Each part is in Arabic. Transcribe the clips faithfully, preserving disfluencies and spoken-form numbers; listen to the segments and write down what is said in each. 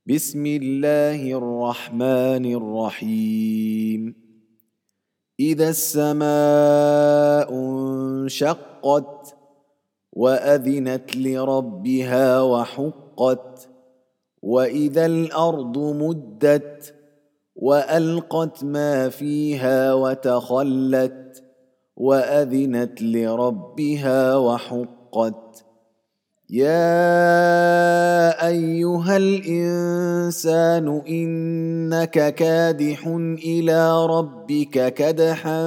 بسم الله الرحمن الرحيم إذا السماء انشقت وأذنت لربها وحقت وإذا الأرض مدت وألقت ما فيها وتخلت وأذنت لربها وحقت يا أيها الإنسان إنك كادح إلى ربك كدحا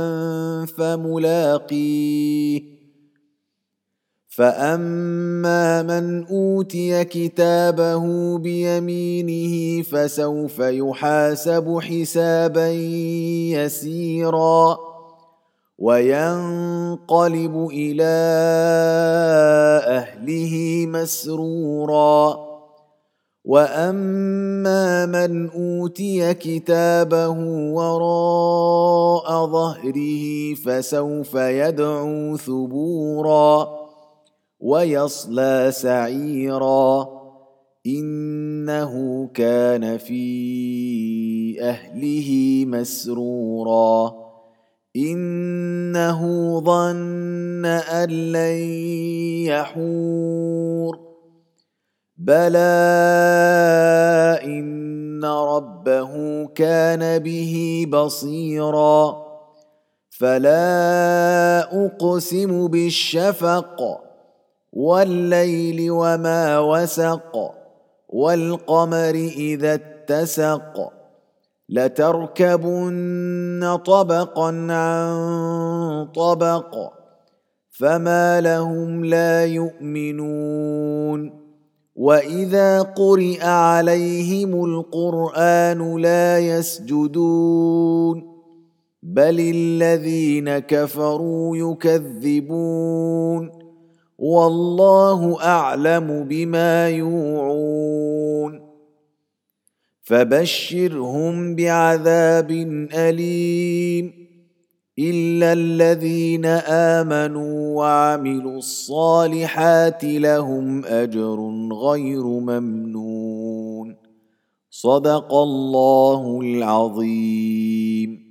فملاقيه فأما من أوتي كتابه بيمينه فسوف يحاسب حسابا يسيرا وينقلب إلى أهله مسرورا وأما من أوتي كتابه وراء ظهره فسوف يدعو ثبورا ويصلى سعيرا إنه كان في أهله مسرورا إنه ظن أن لن يحور بلى إن ربه كان به بصيرا فلا أقسم بالشفق والليل وما وسق والقمر إذا اتسق لتركبن طبقا عن طبق فما لهم لا يؤمنون وإذا قرئ عليهم القرآن لا يسجدون بل الذين كفروا يكذبون والله أعلم بما يوعون فبشرهم بعذاب أليم إلا الذين آمنوا وعملوا الصالحات لهم أجر غير ممنون صدق الله العظيم.